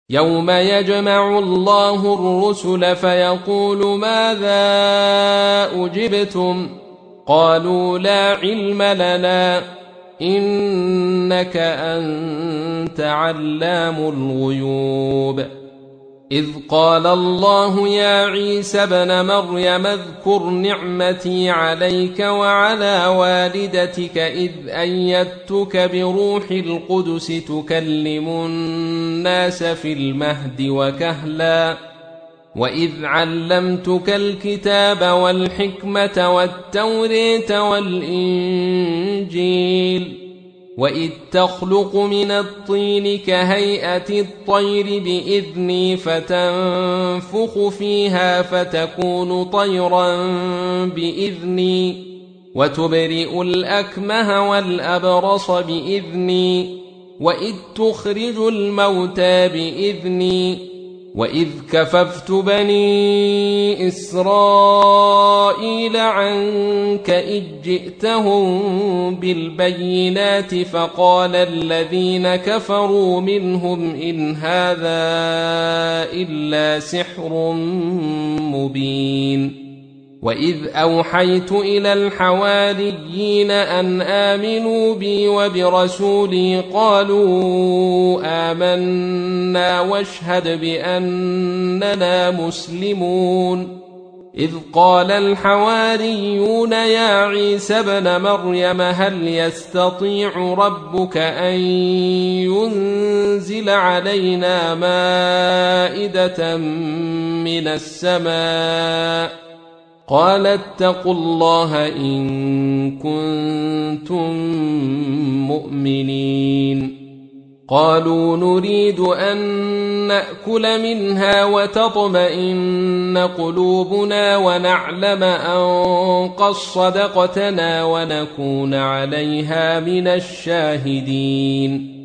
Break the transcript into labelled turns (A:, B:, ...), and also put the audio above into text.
A: يوم يجمع الله الرسل فيقول ماذا أجبتم قالوا لا علم لنا إنك أنت علام الغيوب إذ قال الله يا عيسى ابن مريم اذكر نعمتي عليك وعلى والدتك إذ أيدتك بروح القدس تكلم الناس في المهد وكهلا وإذ علمتك الكتاب والحكمة والتوراة والإنجيل وإذ تخلق من الطين كهيئة الطير بإذني فتنفخ فيها فتكون طيرا بإذني وتبرئ الأكمه والأبرص بإذني وإذ تخرج الموتى بإذني وإذ كففت بني إسرائيل عنك إذ جئتهم بالبينات فقال الذين كفروا منهم إن هذا إلا سحر مبين وإذ أوحيت إلى الحواريين أن آمنوا بي وبرسولي قالوا آمنا واشهد بأننا مسلمون إذ قال الحواريون يا عيسى ابن مريم هل يستطيع ربك أن ينزل علينا مائدة من السماء قال اتقوا الله إن كنتم مؤمنين قالوا نريد أن نأكل منها وتطمئن قلوبنا ونعلم أن قد صدقتنا ونكون عليها من الشاهدين